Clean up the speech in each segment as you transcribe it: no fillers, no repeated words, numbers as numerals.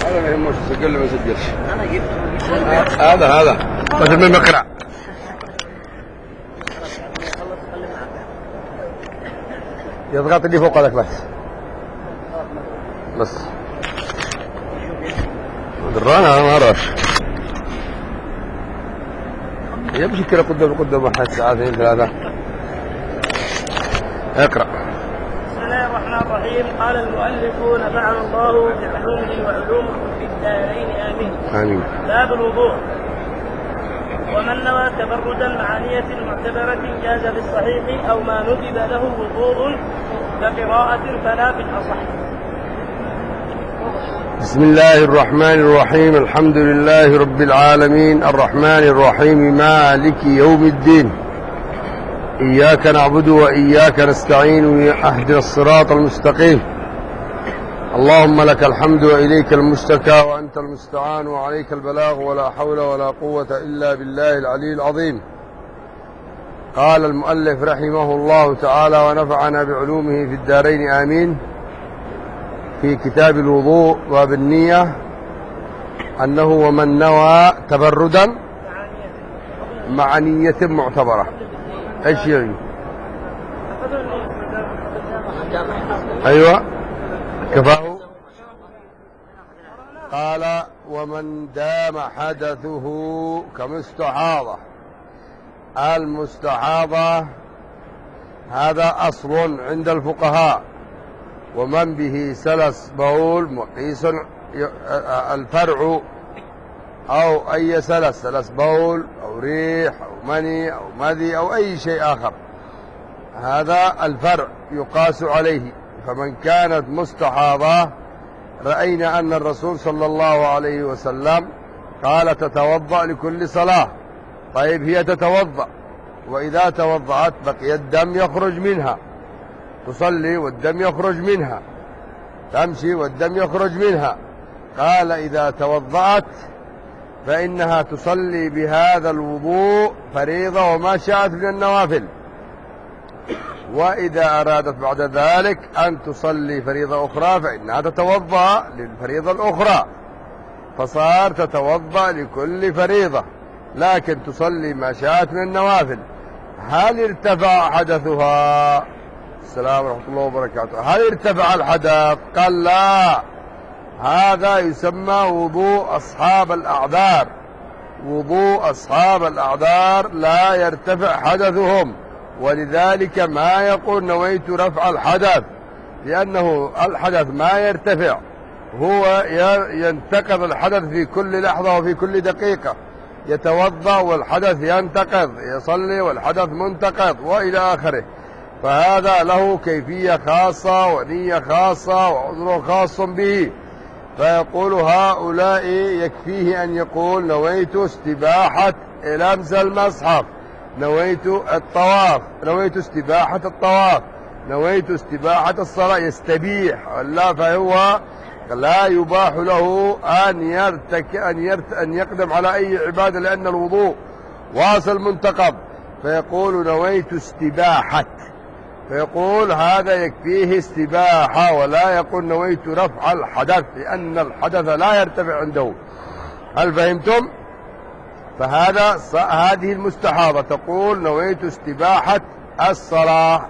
هذا ما يهمش سجل ما سجلش. انا جبت هذا بس من مقرع. يضغط اللي فوق هذاك بس درانا ما راش يمشي كده قدام واحد ساعتين ثلاثة. اقرأ. بسم الله الرحمن الرحيم. قال المؤلف نفعنا الله بعلومه وعلومكم في الدارين آمين. آمين. باب الوضوء. ومن نوى تبردا مع نية معتبرة جاز بالصحيح أو ما ندب له وضوء كقراءة فلا بالأصح. بسم الله الرحمن الرحيم. الحمد لله رب العالمين الرحمن الرحيم مالك يوم الدين. إياك نعبد وإياك نستعين اهدنا الصراط المستقيم. اللهم لك الحمد وإليك المشتكى وأنت المستعان وعليك البلاغ ولا حول ولا قوة إلا بالله العلي العظيم. قال المؤلف رحمه الله تعالى ونفعنا بعلومه في الدارين آمين. في كتاب الوضوء وبالنية أنه ومن نوى تبردا مع نية معتبرة. ايش يعني؟ ايوه كفاه. قال ومن دام حدثه كمستحاضة. المستحاضة هذا أصل عند الفقهاء، ومن به سلس بول مقيس الفرع أو أي سلس بول أو ريح أو مني أو مذي أو أي شيء آخر، هذا الفرع يقاس عليه. فمن كانت مستحاضة رأينا أن الرسول صلى الله عليه وسلم قال تتوضأ لكل صلاة. طيب هي تتوضأ، وإذا توضأت بقي الدم يخرج منها، تصلي والدم يخرج منها، تمشي والدم يخرج منها. قال إذا توضأت فإنها تصلي بهذا الوضوء فريضة وما شاءت من النوافل، وإذا أرادت بعد ذلك أن تصلي فريضة أخرى فإنها تتوضأ للفريضة الأخرى، فصار تتوضأ لكل فريضة لكن تصلي ما شاءت من النوافل. هل ارتفع حدثها؟ السلام ورحمة الله وبركاته. هل ارتفع الحدث؟ قال لا، هذا يسمى وضوء أصحاب الأعذار. وضوء أصحاب الأعذار لا يرتفع حدثهم، ولذلك ما يقول نويت رفع الحدث، لأنه الحدث ما يرتفع، هو ينتقض الحدث في كل لحظة وفي كل دقيقة. يتوضأ والحدث ينتقض، يصلي والحدث منتقض وإلى آخره. فهذا له كيفية خاصة ونية خاصة وعذر خاص به. فيقول هؤلاء يكفيه أن يقول نويت استباحة لمس المصحف، نويت الطواف، نويت استباحة الطواف، نويت استباحة الصلاة، يستبيح. لا، فهو لا يباح له أن يقدم على أي عبادة، لأن الوضوء واصل منتقض. فيقول نويت استباحة، فيقول هذا يكفيه استباحة، ولا يقول نويت رفع الحدث، لأن الحدث لا يرتفع عنده. هل فهمتم؟ هذه المستحاضة تقول نويت استباحة الصلاة،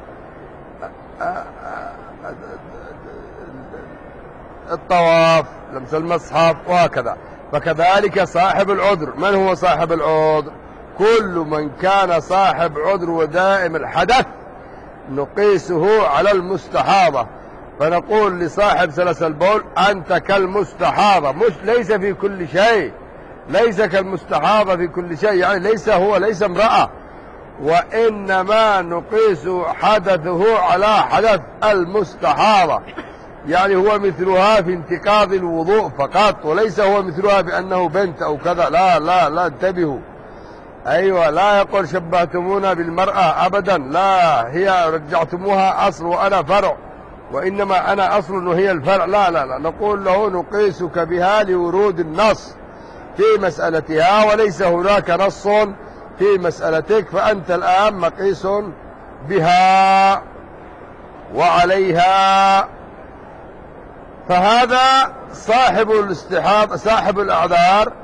الطواف، لمس المصحف، وهكذا. فكذلك صاحب العذر. من هو صاحب العذر؟ كل من كان صاحب عذر ودائم الحدث نقيسه على المستحاضة. فنقول لصاحب سلس البول أنت كالمستحاضة، ليس في كل شيء، ليس كالمستحاضة في كل شيء، يعني ليس امرأة، وإنما نقيس حدثه على حدث المستحاضة، يعني هو مثلها في انتقاض الوضوء فقط، وليس هو مثلها بأنه بنت أو كذا. لا لا لا، انتبهوا. أيوة، لا يقول شبهتمونا بالمرأة أبدا، لا، هي رجعتموها أصل وأنا فرع، وإنما أنا أصل وهي الفرع. لا لا لا، نقول له نقيسك بها لورود النص في مسألتها، وليس هناك نص في مسألتك، فأنت الآن مقيس بها وعليها. فهذا صاحب الاستحاضة صاحب الأعذار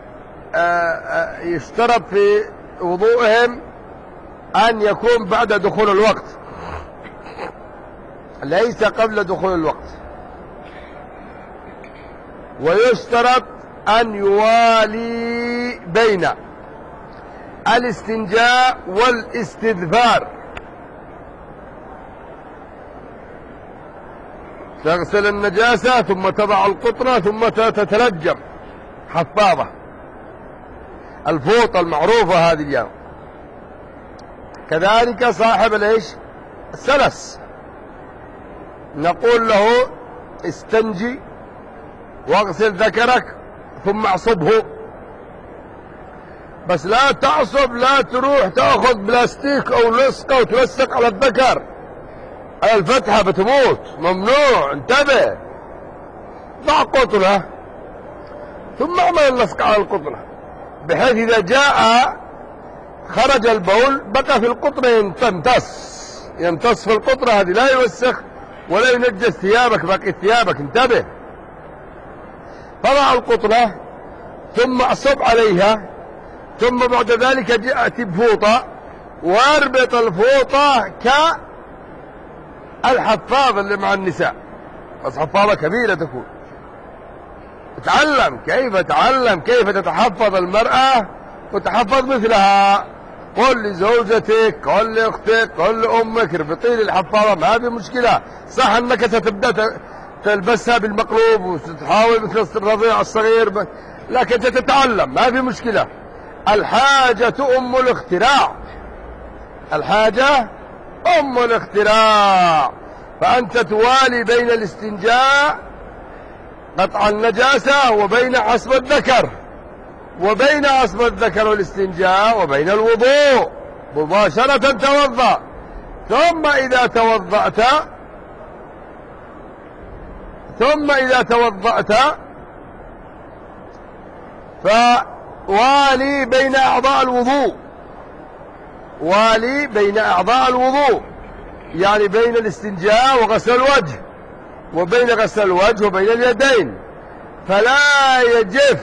يشترط في وضوئهم أن يكون بعد دخول الوقت، ليس قبل دخول الوقت. ويشترط أن يوالي بين الاستنجاء والاستذفار. تغسل النجاسة ثم تضع القطرة ثم تتلجم حفاظة، الفوطة المعروفة هذه اليوم. كذلك صاحب الايش؟ السلس، نقول له استنجي واغسل ذكرك ثم اعصبه، بس لا تعصب، لا تروح تأخذ بلاستيك أو لصقة وتلصق على الذكر، على الفتحة بتموت، ممنوع، انتبه. ضع قطرة ثم اعمل اللصق على القطرة، بحيث إذا جاء خرج البول بقى في القطرة يمتص في القطرة هذه، لا يوسخ ولا ينجس ثيابك، باقي ثيابك، انتبه. فضع القطرة ثم اعصب عليها، ثم بعد ذلك جاءت بفوطة واربط الفوطة كالحفاظة اللي مع النساء، بس حفاظة كبيرة تكون. تعلم كيف تتحفظ المرأة وتحفظ مثلها. قل لزوجتك، قل لأختك، قل لأمك اربطي لي الحفاظة، ما في مشكلة. صح أنك ستبدأ تلبسها بالمقلوب وتحاول مثل الرضيع الصغير، لكن تتعلم، ما في مشكلة. الحاجة أم الاختراع، الحاجة أم الاختراع. فأنت توالي بين الاستنجاء قطع النجاسة وبين عصب الذكر، وبين عصب الذكر والاستنجاء وبين الوضوء، مباشرة توضأ. ثم إذا توضأت فوالي بين أعضاء الوضوء، والي بين أعضاء الوضوء، يعني بين الاستنجاء وغسل الوجه، وبين غسل الوجه وبين اليدين. فلا يجف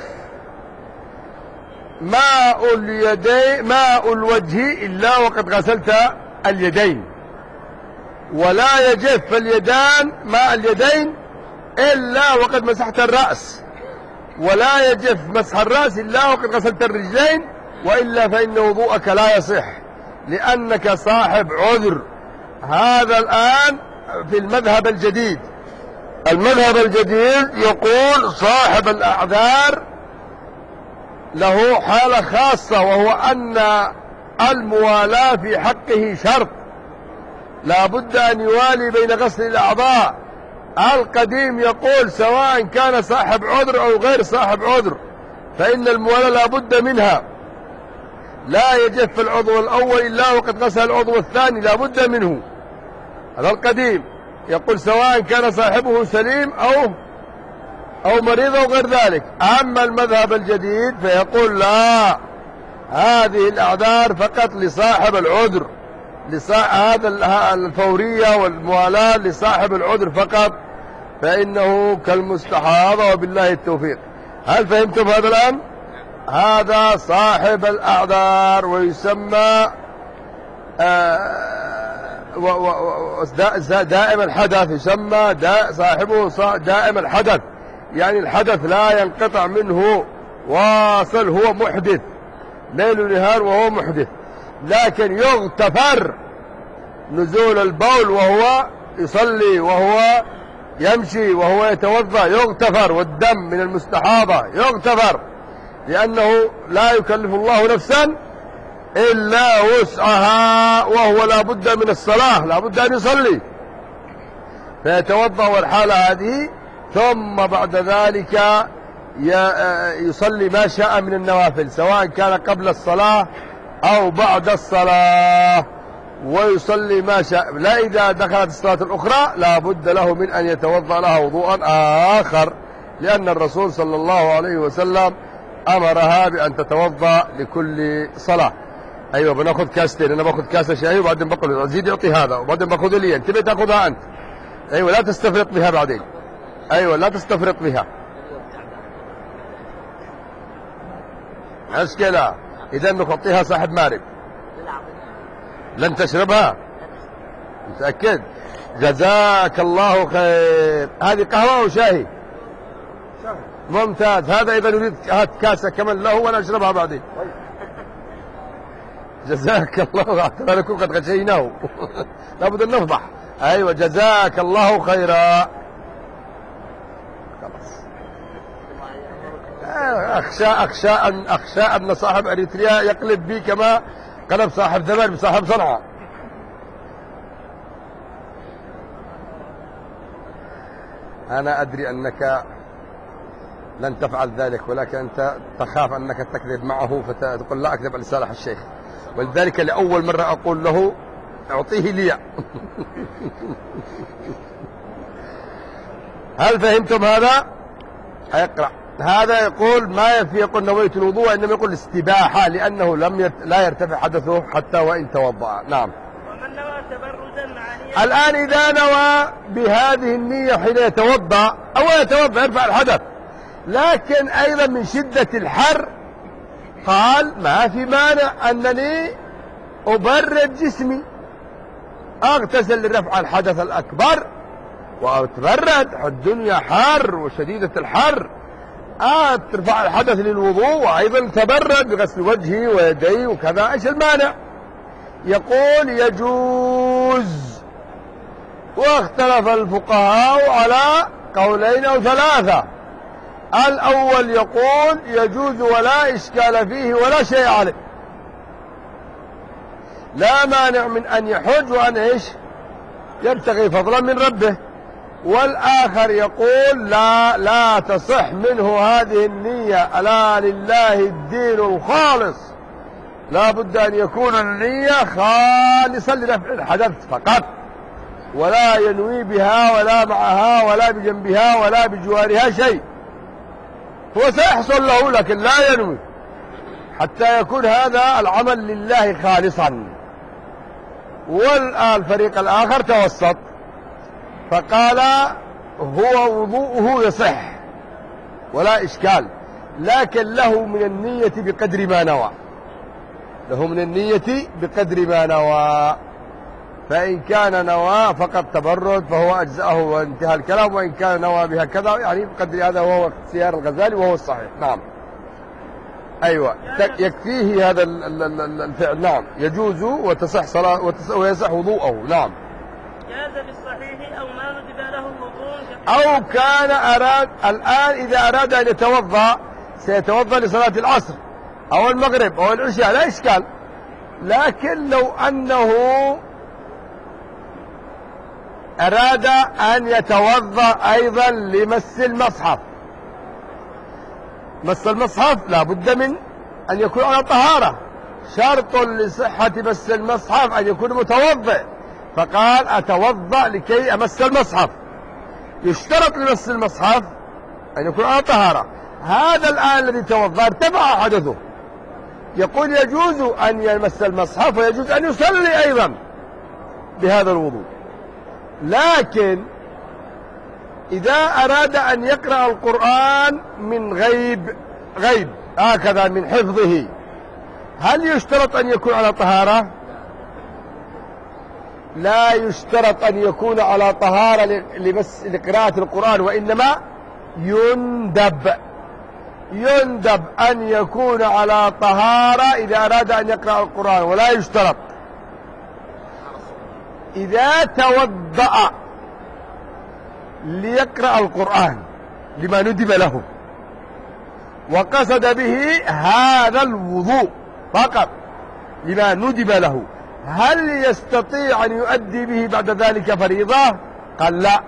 ماء الوجه إلا وقد غسلت اليدين، ولا يجف ماء اليدين إلا وقد مسحت الرأس، ولا يجف مسح الرأس إلا وقد غسلت الرجلين، وإلا فإن وضوءك لا يصح لأنك صاحب عذر. هذا الآن في المذهب الجديد. المذهب الجديد يقول صاحب الأعذار له حالة خاصة، وهو أن الموالاة في حقه شرط، لا بد أن يوالي بين غسل الأعضاء. القديم يقول سواء كان صاحب عذر أو غير صاحب عذر فإن الموالاة لا بد منها، لا يجف العضو الأول إلا وقد غسل العضو الثاني، لا بد منه. هذا القديم يقول سواء كان صاحبه سليم أو مريض أو غير ذلك. أما المذهب الجديد فيقول لا، هذه الأعذار فقط لصاحب العذر، هذا الفورية والموالاة لصاحب العذر فقط، فإنه كالمستحاضة وبالله التوفيق. هل فهمتم هذا الآن؟ هذا صاحب الأعذار، ويسمى دائم الحدث، يسمى صاحبه دائم الحدث، يعني الحدث لا ينقطع منه واصل، هو محدث ليل ونهار وهو محدث. لكن يغتفر نزول البول وهو يصلي وهو يمشي وهو يتوضأ، يغتفر. والدم من المستحاضة يغتفر، لأنه لا يكلف الله نفسا إلا وسعها، وهو لا بد من الصلاة، لا بد أن يصلي فيتوضأ والحالة هذه، ثم بعد ذلك يصلي ما شاء من النوافل سواء كان قبل الصلاة أو بعد الصلاة، ويصلي ما شاء. لا إذا دخلت الصلاة الأخرى لا بد له من أن يتوضأ لها وضوءا آخر، لأن الرسول صلى الله عليه وسلم أمرها بأن تتوضأ لكل صلاة. أيوة بناخذ كاستين، أنا باخذ كاسة شاي وبعدين بقول زيد يعطي هذا وبعدين باخذ لي، أنت تأخذها أنت. أيوة لا تستفرق بها بعدين. أيوة لا تستفرط بها. مشكلة. إذا نعطيها صاحب مارب. لن تشربها؟ متأكد؟ جزاك الله خير. هذه قهوة أو شاهي؟ ممتاز. هذا إذا نريد هات كاسة كمان له وأنا أشربها بعدين. جزاك الله. اعتبر لكم قد غشيناه. لابد أن نفضح. أيوة جزاك الله خيرا. خلاص. أخشى أن صاحب أريتريا يقلب بي كما قلب صاحب ثمر بصاحب صنعاء. أنا أدري أنك لن تفعل ذلك، ولكن أنت تخاف أنك تكذب معه فتقول لا أكذب على صالح الشيخ، ولذلك لأول مرة أقول له أعطيه لي. هل فهمتم هذا؟ اقرأ. هذا يقول ما يفي يقول نويت الوضوء، إنما يقول استباحة لأنه لا يرتفع حدثه حتى وإن توضأ. نعم. ومن نوى تبرجا مع نية. الآن إذا نوى بهذه النية حين يتوضأ أو يتوضأ يرفع الحدث، لكن أيضا من شدة الحر قال ما في مانع أنني أبرد جسمي، أغتسل لرفع الحدث الأكبر وأتبرد، الدنيا حر وشديدة الحر، ترفع الحدث للوضوء وأيضا تبرد بغسل وجهي ويدي وكذا، إيش المانع؟ يقول يجوز. واختلف الفقهاء على قولين أو ثلاثة. الأول يقول يجوز ولا إشكال فيه ولا شيء عليه، لا مانع من أن يحج وأن إيش يبتغي فضلا من ربه. والآخر يقول لا تصح منه هذه النية، ألا لله الدين الخالص، لا بد أن يكون النية خالصا لرفع الحدث فقط، ولا ينوي بها ولا معها ولا بجنبها ولا بجوارها شيء. هو سيحصل له لكن لا ينوي حتى يكون هذا العمل لله خالصا. والفريق الآخر توسط فقال هو وضوءه يصح ولا إشكال، لكن له من النية بقدر ما نوى، له من النية بقدر ما نوى. فإن كان نوى فقط تبرد فهو أجزأه وانتهى الكلام، وإن كان نوى بها كذا يعني بقدر هذا وهو اختيار الغزالي وهو الصحيح. نعم. أيوة يكفيه هذا الفعل. نعم يجوز وتصح صلاة ويصح وضوءه. نعم. جاز بالصحيح أو ما ندب له وضوء، أو كان أراد الآن إذا أراد أن يتوضأ سيتوضأ لصلاة العصر أو المغرب أو العشاء لا إشكال، لكن لو أنه أراد أن يتوضأ أيضا لمس المصحف، مس المصحف لا بد من أن يكون على طهارة، شرط لصحة مس المصحف أن يكون متوضئ، فقال أتوضأ لكي أمس المصحف، يشترط لمس المصحف أن يكون على طهارة. هذا الآن الذي توضأ ارتفع حدثه، يقول يجوز أن يمس المصحف ويجوز أن يصلي أيضا بهذا الوضوء، لكن إذا أراد أن يقرأ القرآن من غيب هكذا من حفظه، هل يشترط أن يكون على طهارة؟ لا يشترط أن يكون على طهارة لقراءة القرآن، وإنما يندب أن يكون على طهارة إذا أراد أن يقرأ القرآن، ولا يشترط. إذا توضأ ليقرأ القرآن لما ندب له وقصد به هذا الوضوء فقط لما ندب له، هل يستطيع أن يؤدي به بعد ذلك فريضة؟ قال لا،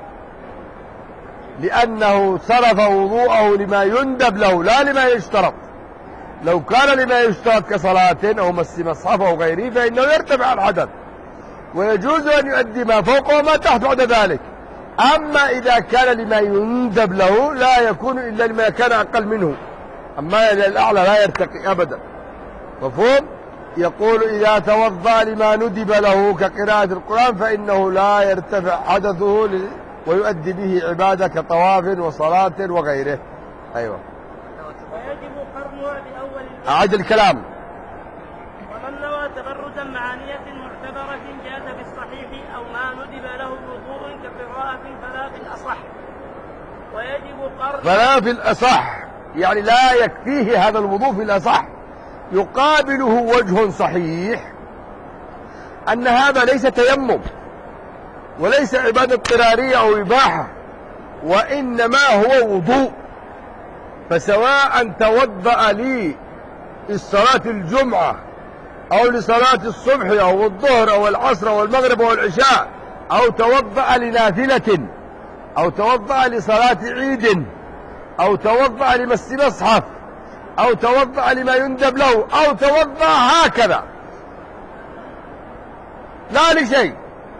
لأنه صرف وضوءه لما يندب له لا لما يشترط. لو كان لما يشترط كصلاة أو مس مصحف أو غيره فإنه يرتفع الحدث ويجوز أن يؤدي ما فوقه وما تحت بعد ذلك. أما إذا كان لما يندب له لا يكون إلا لما كان أقل منه، أما الأعلى لا يرتقي أبدا. مفهوم؟ يقول إذا توضأ لما ندب له كقراءة القرآن فإنه لا يرتفع حدثه ويؤدي به عبادة كطواف وصلاة وغيره. أيوة. ويجب قرنها بأول أعد الكلام. ومن نوى تبرجا مع نية معتبرة جاز بالصحيح أو ما ندب له وضوء كقراءة فلا في الأصح. ويجب فلا في الأصح يعني لا يكفيه هذا الوضوء في الأصح، يقابله وجه صحيح أن هذا ليس تيمم وليس عبادة اضطرارية أو إباحة، وإنما هو وضوء. فسواء توضأ لي الصلاة الجمعة أو لصلاة الصبح أو الظهر أو العصر أو المغرب أو العشاء، أو توضأ لنافلة، أو توضأ لصلاة عيد، أو توضأ لمس مصحف، أو توضأ لما يندب له، أو توضأ هكذا لا لشيء،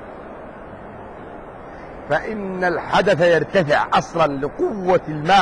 فإن الحدث يرتفع أصلا لقوة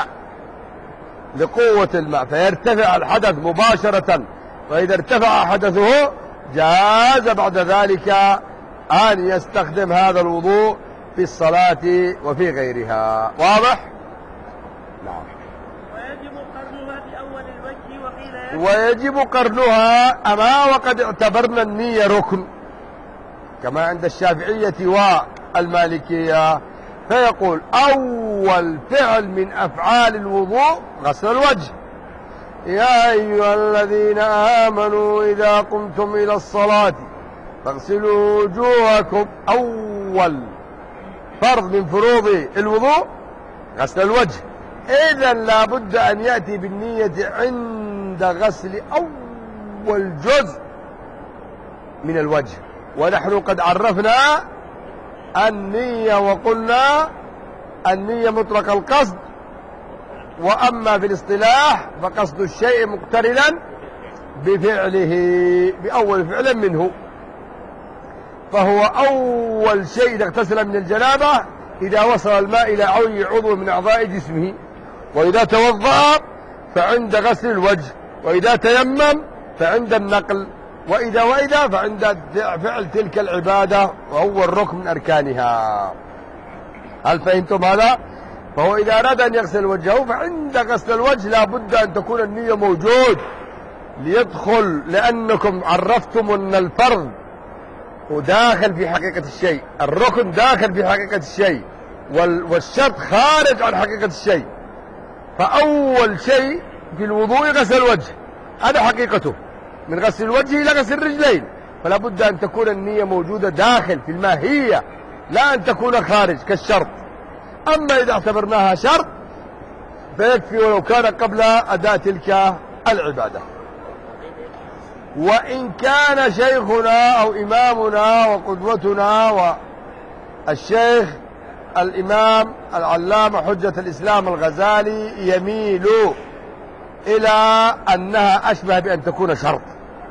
الماء، فيرتفع الحدث مباشرة. وإذا ارتفع حدثه جاز بعد ذلك أن يستخدم هذا الوضوء في الصلاة وفي غيرها. واضح؟ نعم. ويجب قرنها بأول الوجه وقيل ويجب قرنها أما وقد اعتبرنا النية ركن كما عند الشافعية والمالكية، فيقول أول فعل من أفعال الوضوء غسل الوجه. يا أيها الذين آمنوا إذا قمتم إلى الصلاة فاغسلوا وجوهكم. أول فرض من فروض الوضوء غسل الوجه، إذن لا بد أن يأتي بالنية عند غسل أول جزء من الوجه. ونحن قد عرفنا النية وقلنا النية مطلق القصد، وأما في الاصطلاح فقصد الشيء مقترنا بفعله بأول فعل منه. فهو أول شيء إذا اغتسل من الجنابة إذا وصل الماء إلى أي عضو من أعضاء جسمه، وإذا توضأ فعند غسل الوجه، وإذا تيمم فعند النقل، وإذا فعند فعل تلك العبادة وهو الركن من أركانها. هل فهمتم هذا؟ فهو إذا أراد أن يغسل وجهه فعند غسل الوجه لا بد أن تكون النية موجود ليدخل، لأنكم عرفتم أن الفرض وداخل في حقيقة الشيء، الركن داخل في حقيقة الشيء، والشرط خارج عن حقيقة الشيء. فأول شيء في الوضوء غسل الوجه، هذا حقيقته، من غسل الوجه إلى غسل الرجلين، فلا بد أن تكون النية موجودة داخل في الماهية، لا أن تكون خارج كالشرط. أما إذا اعتبرناها شرط فيكفي ولو كان قبل أداء تلك العبادة. وإن كان شيخنا أو إمامنا وقدوتنا والشيخ الإمام العلامة حجة الإسلام الغزالي يميل إلى أنها أشبه بأن تكون شرط،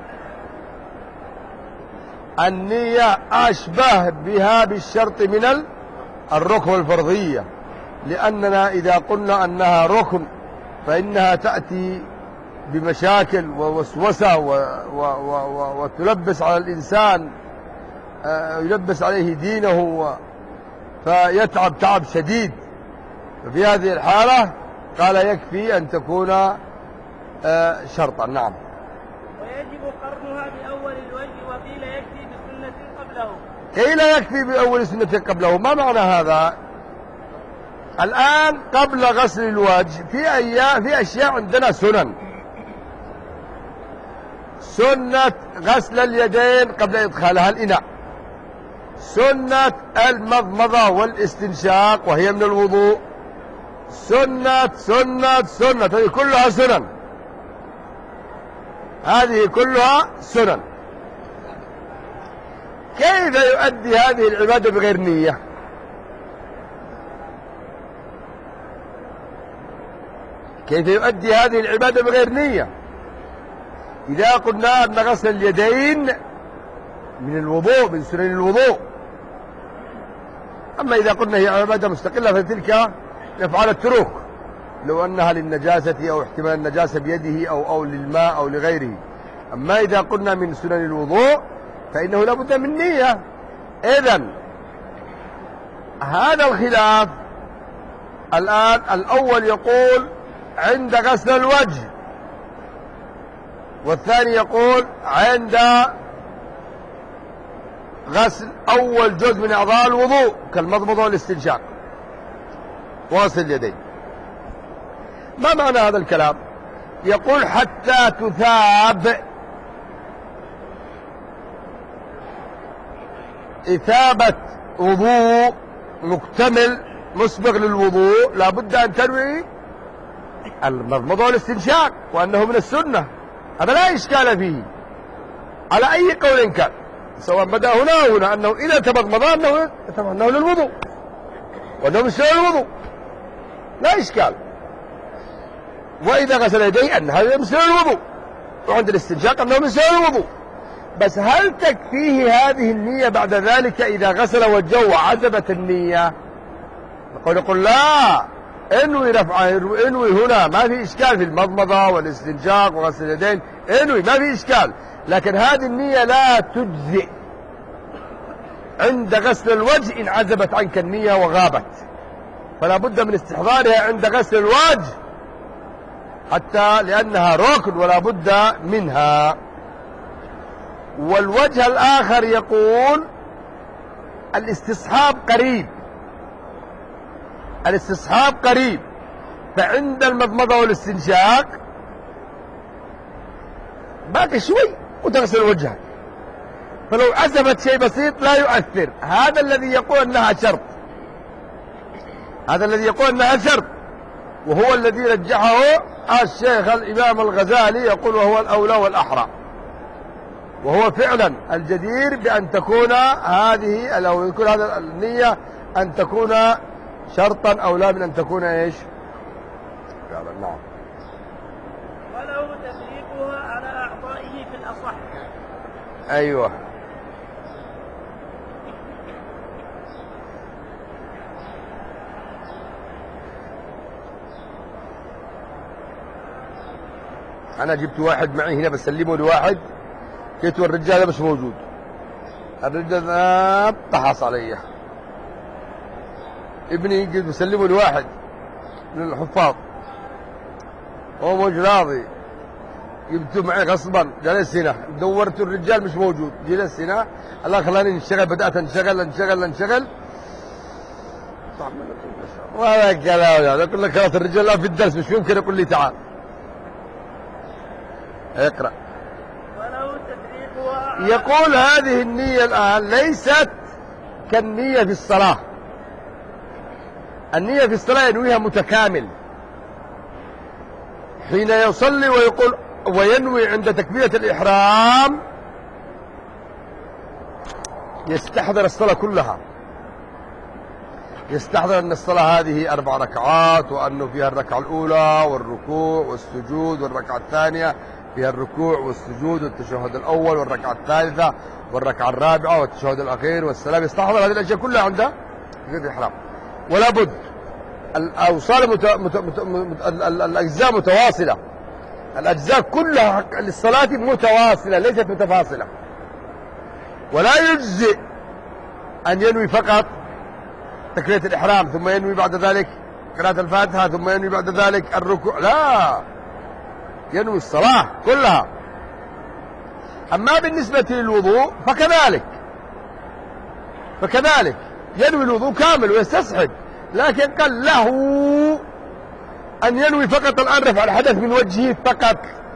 النية أشبه بها بالشرط من الركن الفرضية، لأننا إذا قلنا أنها ركن فإنها تأتي بمشاكل ووسوسة وتلبس على الإنسان، يلبس عليه دينه فيتعب تعب شديد. ففي هذه الحالة قال يكفي أن تكون شرطا. نعم. ويجب قرنها بأول الوجه وقيل يكفي بسنة قبله. قيل يكفي بأول سنة قبله. ما معنى هذا؟ الآن قبل غسل الوجه في أشياء عندنا سنن. سنة غسل اليدين قبل إدخالها الإناء، سنة المضمضة والاستنشاق وهي من الوضوء، سنة هذه كلها سنن، هذه كلها سنن. كيف يؤدي هذه العبادة بغير نية؟ كيف يؤدي هذه العبادة بغير نية؟ إذا قلنا أن غسل اليدين من الوضوء، من سنن الوضوء، أما إذا قلنا هي عبادة مستقلة فتلك يفعل التروك لو أنها للنجاسة أو احتمال النجاسة بيده أو للماء أو لغيره. أما إذا قلنا من سنن الوضوء فإنه لا بد من نية. إذن هذا الخلاف الآن الأول يقول عند غسل الوجه، والثاني يقول عند غسل أول جزء من أعضاء الوضوء كالمضمضة والاستنشاق وغسل اليدين. ما معنى هذا الكلام؟ يقول حتى تثاب إثابة وضوء مكتمل مسبق للوضوء لابد أن تنوي المضمضة والاستنشاق وأنه من السنة، هذا لا إشكال فيه على أي قول كان، سواء بدأ هنا أو هنا، أنه إذا تمضمض أنه للوضوء وأنه من سنة الوضوء لا إشكال، وإذا غسل يديه أنها من سنة الوضوء، وعند الاستنشاق أنه من سنة الوضوء. بس هل تكفيه هذه النية بعد ذلك إذا غسل وجهه وعزبت النية؟ نقول لا، انوي رفع، انوي هنا ما في إشكال في المضمضة والاستنشاق وغسل اليدين، انوي ما في إشكال، لكن هذه النية لا تجزئ عند غسل الوجه إن عزبت عنك النية وغابت، فلا بد من استحضارها عند غسل الوجه حتى لأنها ركن ولا بد منها. والوجه الآخر يقول الاستصحاب قريب، الاستصحاب قريب، فعند المضمضة والاستنشاق باقي شوي وتغسل وجهك، فلو عزبت شيء بسيط لا يؤثر. هذا الذي يقول أنها شرط، هذا الذي يقول أنها شرط، وهو الذي رجحه الشيخ الإمام الغزالي، يقول وهو الأولى والأحرى، وهو فعلا الجدير بأن تكون هذه أو يكون هذا النية أن تكون شرطا أولى من أن تكون إيش؟ نعم. ولو تفريقها على أعضائه في الأصح. أيوه. أنا جبت واحد معي هنا بسلمه لواحد، جيت الرجال مش موجود، الرجال طحص علي، ابني جيت بسلمه لواحد من الحفاظ هو مش راضي، جبته معي غصبا، جلس هنا دورت الرجال مش موجود، جلس هنا الله خلاني نشتغل، بدأت انشغل وهذا كلام يعني اقول لك خلاص الرجال لا في الدرس مش يمكن يقول لي تعال اقرأ. يقول هذه النية الآن ليست كالنية في الصلاة، النية في الصلاة ينويها متكامل حين يصلي ويقول وينوي عند تكبيرة الإحرام يستحضر الصلاة كلها، يستحضر أن الصلاة هذه 4 ركعات، وأنه فيها الركعة الأولى والركوع والسجود، والركعة الثانية فيها الركوع والسجود والتشهد الأول، والركعة الثالثة والركعة الرابعة والتشهد الأخير والسلام، يستحضر هذه الأشياء كلها عند تكبيرة الإحرام. ولا بد الأوصال الأجزاء متواصلة، الأجزاء كلها للصلاة متواصلة ليست متفاصلة، ولا يجزئ أن ينوي فقط تكبيرة الإحرام ثم ينوي بعد ذلك قراءة الفاتحة ثم ينوي بعد ذلك الركوع، لا، ينوي الصلاة كلها. أما بالنسبة للوضوء فكذلك ينوي الوضوء كامل ويستصحب، لكن قال له أن ينوي فقط الآن رفع الحدث من وجهه فقط،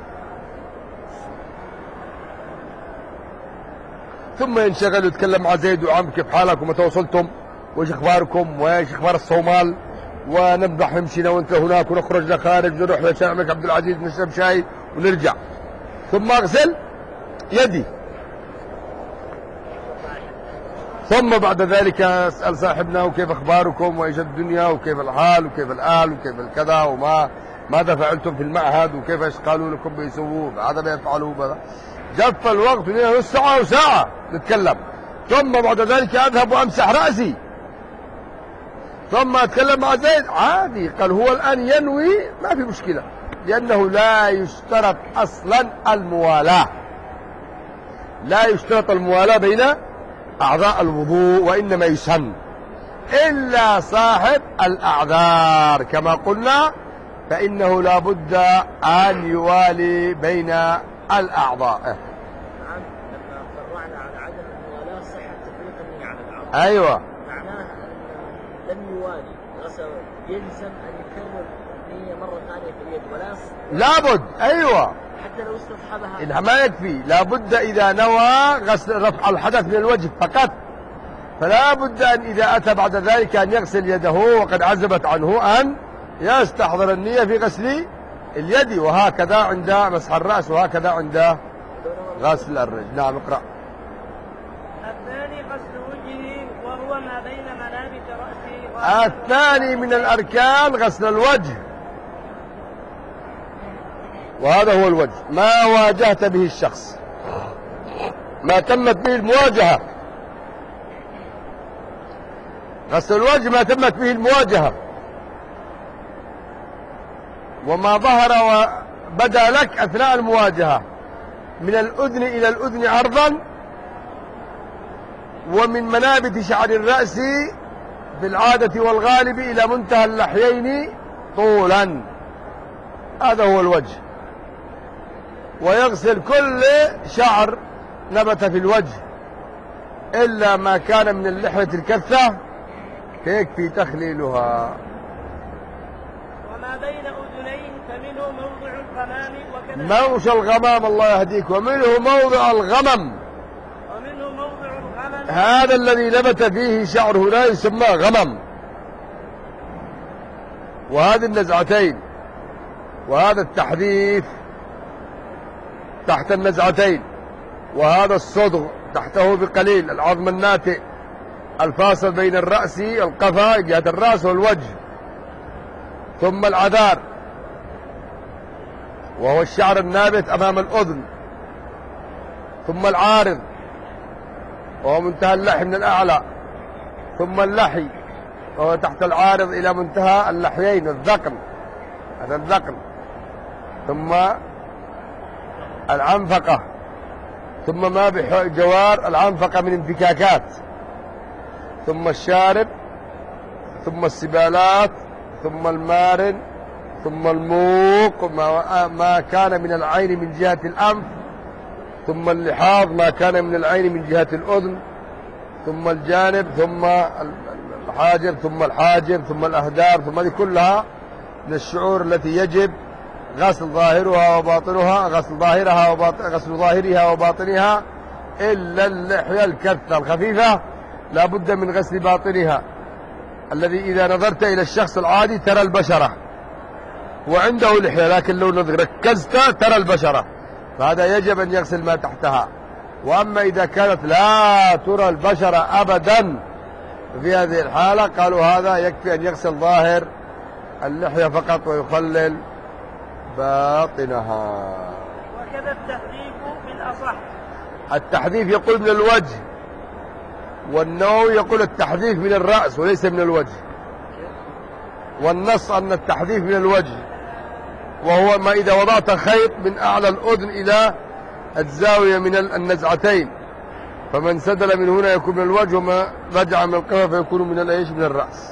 ثم ينشغل يتكلم مع زيد وعم كيف حالكم متى وصلتم وإيش أخباركم وإيش أخبار الصومال، ونمضح نمشينا وانت هناك ونخرج لخارج نروح لشارع الملك عبد العزيز نشرب شاي ونرجع، ثم أغسل يدي، ثم بعد ذلك أسأل صاحبنا وكيف أخباركم وإيش الدنيا وكيف الحال وكيف الآل وكيف الكذا ماذا فعلتم في المعهد وكيف إيش قالوا لكم بيسووا هذا بيفعلوا بذا. جف الوقت نص ساعة وساعة نتكلم، ثم بعد ذلك أذهب وأمسح رأسي ثم أتكلم مع زيد عادي. قال هو الآن ينوي ما في مشكلة، لأنه لا يشترط أصلا الموالاة، لا يشترط الموالاة بين أعضاء الوضوء، وإنما يسن إلا صاحب الأعذار كما قلنا، فإنه لا بد أن يوالي بين الأعضاء. نعم، لما فرعنا على عدم الموالاة صحة تفريق النية على العضو. أيوة، معناه لم يوالي غسل، يلزم أن يكرر النية مرة ثانية في اليد ولا لابد. أيوة، حتى لو استصحبها إنها ما يكفي، لابد إذا نوى غسل رفع الحدث من الوجه فقط، فلا بد أن إذا أتى بعد ذلك أن يغسل يده وقد عزبت عنه أن يستحضر النية في غسل اليد، وهكذا عند مسح الرأس وهكذا عند غسل الرجل. نعم، اقرأ. الثاني غسل وجهه وهو ما بين منابت رأسه. الثاني من الأركان غسل الوجه، وهذا هو الوجه، ما واجهت به الشخص، ما تمت به المواجهة. غسل الوجه ما تمت به المواجهة، وما ظهر وبدا لك أثناء المواجهة من الأذن إلى الأذن عرضا، ومن منابت شعر الرأس في العادة والغالب إلى منتهى اللحيين طولا، هذا هو الوجه. ويغسل كل شعر نبت في الوجه إلا ما كان من اللحية الكثة يكفي تخليلها. وما بين أذنيه فمنه موضع الغمام وكذا. موش الغمام، الله يهديك، ومنه موضع الغمم، ومنه موضع الغمم، هذا الذي نبت فيه شعر هنا يسمى غمم. وهذه النزعتين وهذا التحذيف تحت النزعتين، وهذا الصدغ تحته بقليل، العظم الناتئ الفاصل بين الرأس القفا جهة الرأس والوجه، ثم العذار وهو الشعر النابت أمام الأذن، ثم العارض وهو منتهى اللحي من الأعلى، ثم اللحي وهو تحت العارض إلى منتهى اللحيين، الذقن، هذا الذقن، ثم العنفقة، ثم ما بجوار العنفقة من انفكاكات، ثم الشارب، ثم السبالات، ثم المارن، ثم الموق ما كان من العين من جهة الأنف، ثم اللحاظ ما كان من العين من جهة الأذن، ثم الجانب، ثم الحاجب، ثم الحاجب، ثم الأهدار، ثم هذه كلها من الشعور التي يجب غسل ظاهرها وباطنها، غسل ظاهرها وباطنها، إلا اللحية الكثة الخفيفة لا بد من غسل باطنها، الذي إذا نظرت إلى الشخص العادي ترى البشرة وعنده لحية، لكن لو ركزت ترى البشرة، فهذا يجب أن يغسل ما تحتها. وأما إذا كانت لا ترى البشرة أبدا في هذه الحالة قالوا هذا يكفي أن يغسل ظاهر اللحية فقط ويخلل باطنها. وكذا التحذيف بالأصح. التحذيف يقول من الوجه، والنووي يقول التحذيف من الرأس وليس من الوجه، والنص أن التحذيف من الوجه، وهو ما إذا وضعت خيط من أعلى الأذن إلى الزاوية من النزعتين، فمن سدل من هنا يكون من الوجه، وما رجع من القفا فيكون من الإيش؟ من الرأس.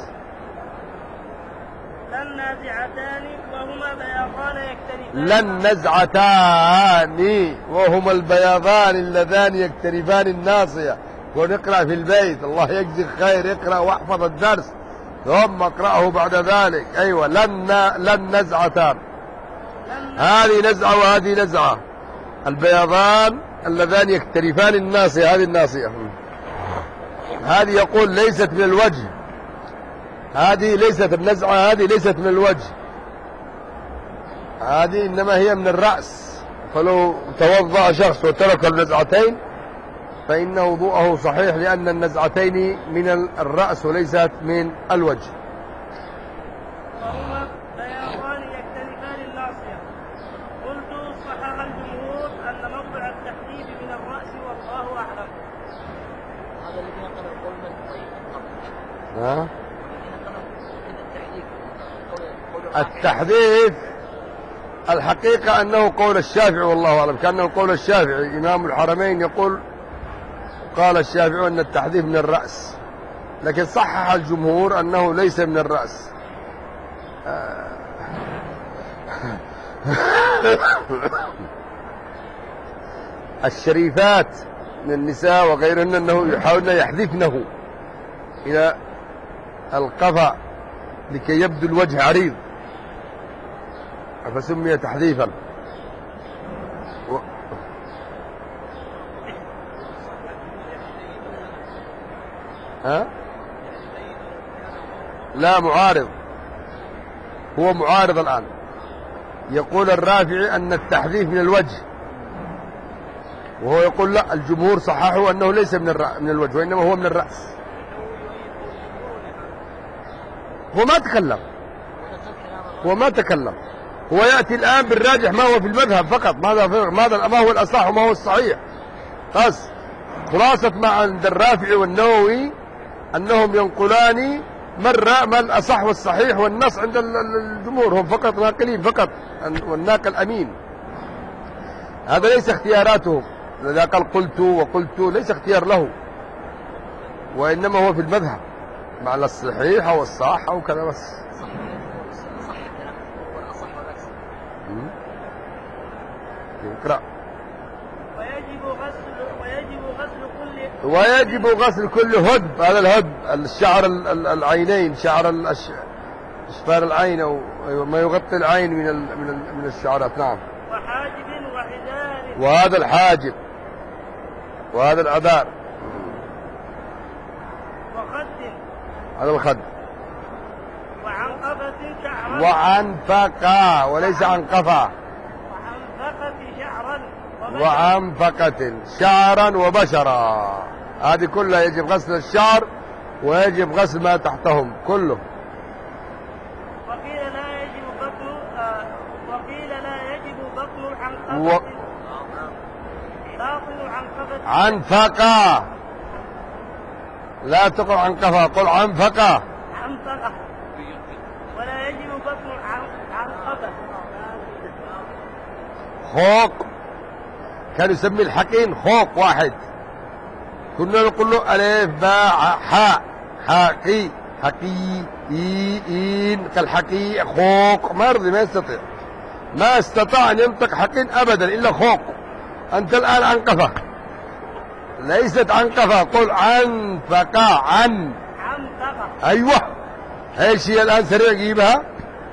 للنازعتان وهما بياضان يكترفان. للنزعتان وهما البياضان اللذان يكترفان الناصية. ونقرأ في البيت، الله يجزيك خير، اقرأ واحفظ الدرس ثم اقرأه بعد ذلك. أيوة، للنزعتان، هذه نزعة وهذه نزعة. البياضان اللذان يكترفان الناصية، هذه الناصية، هذه يقول ليست من الوجه، هذه ليست النزعة، هذه ليست من الوجه، هذه إنما هي من الرأس. فلو توضأ شخص وترك النزعتين فإن وضوءه صحيح، لأن النزعتين من الرأس وليست من الوجه. وهما بياضان يكترفان الناصية. قلت صحح الجمهور أن موضع التحديد من الرأس والله أعلم. هذا الذي نقل القول من التحديث الحقيقة أنه قول الشافعي والله أعلم، كأنه قول الشافعي إمام الحرمين يقول قال الشافعي أن التحديث من الرأس، لكن صحح الجمهور أنه ليس من الرأس. الشريفات من النساء وغيرهن أنه يحاولن يحذفنه إلى القفا لكي يبدو الوجه عريض، فسمي تحذيفا. ها؟ لا، معارض، هو معارض الآن. يقول الرافعي أن التحذيف من الوجه، وهو يقول لا، الجمهور صححوا أنه ليس من الوجه وإنما هو من الرأس. هو ما تكلم، هو يأتي الآن بالراجح ما هو في المذهب فقط، ما هو الأصح وما هو الصحيح. بس خلاصة ما عند الرافعي والنووي أنهم ينقلان ما الأصح والصحيح والنص عند الجمهور، هم فقط ناقلين فقط، والناقل أمين. هذا ليس اختياراتهم، إذا قال قلت وقلت ليس اختيار له، وإنما هو في المذهب مع الصحيح أو الصح أو كذا بس. يقرأ. ويجب غسل كل هدب، هذا الهدب الشعر العينين، شعر أشفار العين أو ما يغطي العين من الشعرات. نعم. وحاجب وحذار، وهذا الحاجب وهذا العذار. وخد، هذا الخد. وعنقبة شعرا، وعنفقة وليس عنقفة. وعنفقة شعرا وعنفقة شعرا وبشرا، هذه كلها يجب غسل الشعر ويجب غسل ما تحتهم كله. وقيل لا يجب بطن العنقبة، باطن عنقبة. عنفقة، لا تقل عنقفة، قل عنفقة. عنفقة، ولا يجب بطن عنقبة. خوق، كان يسمي الحقين خوق واحد، كنا نقول له ألف باء حاء، حقي حقي إين كالحقي خوق، ما يرضي، ما استطاع أن ينطق حقين أبدا إلا خوق. أنت الآن عنقفة، ليست عنقفة، قل عنفقة. عنفقة، أيوة، ايش هي الآن سريع جيبها.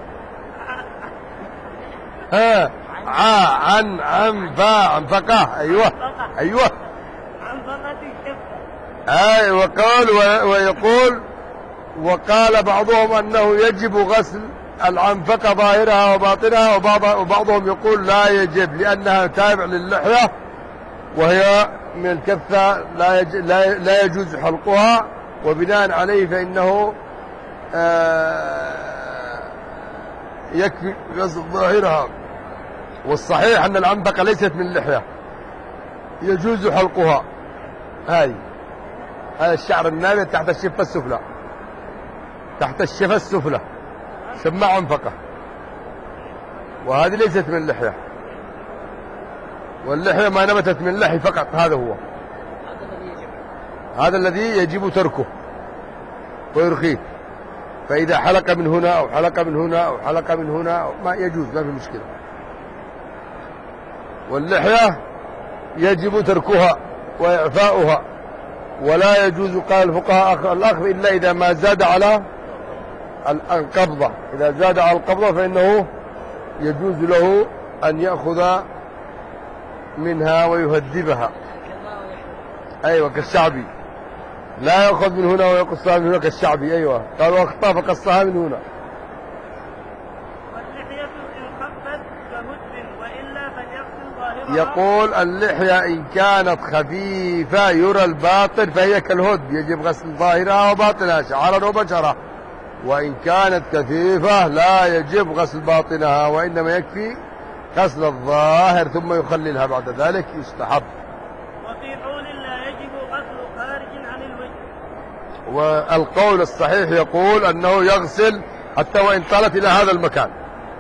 ها، عنفقة، أيوة عنفقة الشفة. أي ويقول وقال بعضهم أنه يجب غسل العنفقة ظاهرها وباطنها، وبعضهم يقول لا يجب لأنها تابع للحية وهي من الكفة لا يجوز حلقها، وبناء عليه فإنه يكفي غسل ظاهرها. والصحيح أن العنفقة ليست من اللحية، يجوز حلقها. هذا الشعر النابت تحت الشفة السفلى، تحت الشفة السفلى سمى عنفقة، وهذه ليست من اللحية، واللحية ما نبتت من اللحي فقط، هذا الذي يجب تركه ويرخيه. فإذا حلق من هنا أو حلق من هنا أو حلق من هنا ما يجوز، ما في مشكلة. واللحية يجب تركها وإعفاؤها، ولا يجوز قال الفقهاء الأخذ إلا إذا ما زاد على القبضة. إذا زاد على القبضة فإنه يجوز له أن يأخذ منها ويهذبها. أيوة، كالشعبي لا يأخذ من هنا ويقصها من هنا كالشعبي. أيوة، قالوا أخطأ فقصها من هنا. واللحية إن خفت كهدب وإلا فليغسل ظاهرها. يقول اللحية إن كانت خفيفة يرى الباطن فهي كالهدب، يجب غسل ظاهرها وباطنها شعرا وبشرة. وإن كانت كثيفة لا يجب غسل باطنها، وإنما يكفي غسل الظاهر ثم يخللها بعد ذلك، يستحب. وفي قول لا يجب غسل خارج عن الوجه. والقول الصحيح يقول أنه يغسل حتى وإن طالت إلى هذا المكان.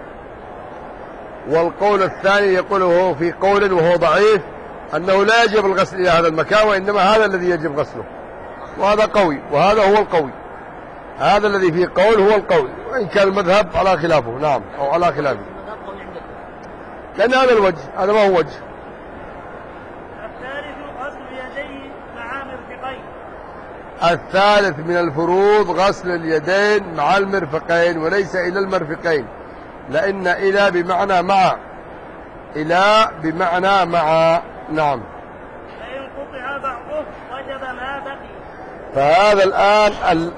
والقول الثاني يقول هو في قول وهو ضعيف أنه لا يجب الغسل إلى هذا المكان، وإنما هذا الذي يجب غسله، وهذا قوي وهذا هو القوي. هذا الذي فيه قول هو القوي، وإن كان المذهب على خلافه. نعم، أو على خلافه، لأن هذا الوجه، هذا ما هو وجه. الثالث غسل يديه مع مرفقين. الثالث من الفروض غسل اليدين مع المرفقين وليس إلى المرفقين، لأن إلى بمعنى مع، إلى بمعنى مع. نعم. فإن قطع بعضه وجب ما بقي. فهذا الآن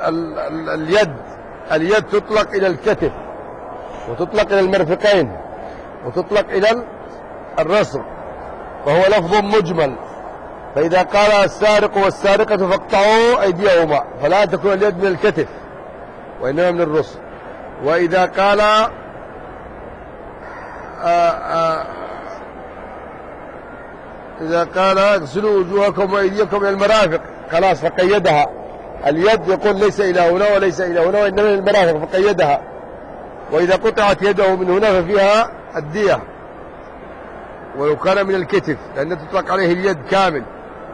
اليد تطلق إلى الكتف، وتطلق إلى المرفقين، وتطلق إلى الرسل، فهو لفظ مجمل. فإذا قال السارق والسارقة فاقطعوا أيديهما، فلا تكون اليد من الكتف وإنما من الرسل. وإذا قال إذا قال اغسلوا وجوهكم وأيديكم إلى المرافق، خلاص فقيدها. اليد يقول ليس إلى هنا وليس إلى هنا وإنما من المرافق، فقيدها. وإذا قطعت يده من هنا ففيها الدية، ولو كان من الكتف، لأن تطلق عليه اليد كامل.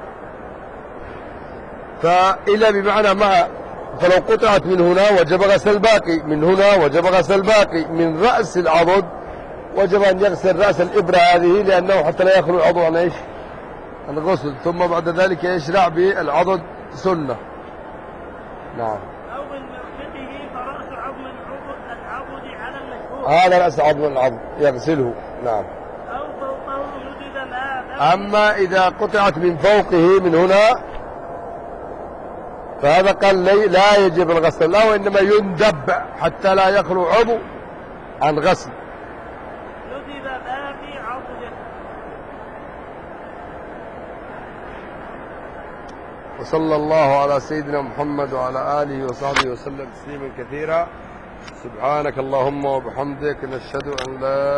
فإلى بمعنى مع، فلو قطعت من هنا وجب غسل الباقي، من هنا وجب غسل الباقي، من رأس العضد وجب أن يغسل رأس الإبرة هذه، لأنه حتى لا يخلو العضو عن إيش؟ الغسل، ثم بعد ذلك يشرع بالعضد سنة. نعم. أو من مرفقه فرأس عظم العضد على المشهور. هذا رأس عظم العضد يغسله. نعم. أو فوقه ندب ما. أما إذا قطعت من فوقه من هنا فهذا قال لا يجب الغسل له، وإنما يندب حتى لا يخلو عضو عن غسل. ندب باقي عضده. وصلى الله على سيدنا محمد وعلى آله وصحبه وسلم تسليما كثيرا. سبحانك اللهم وبحمدك، نشهد أن لا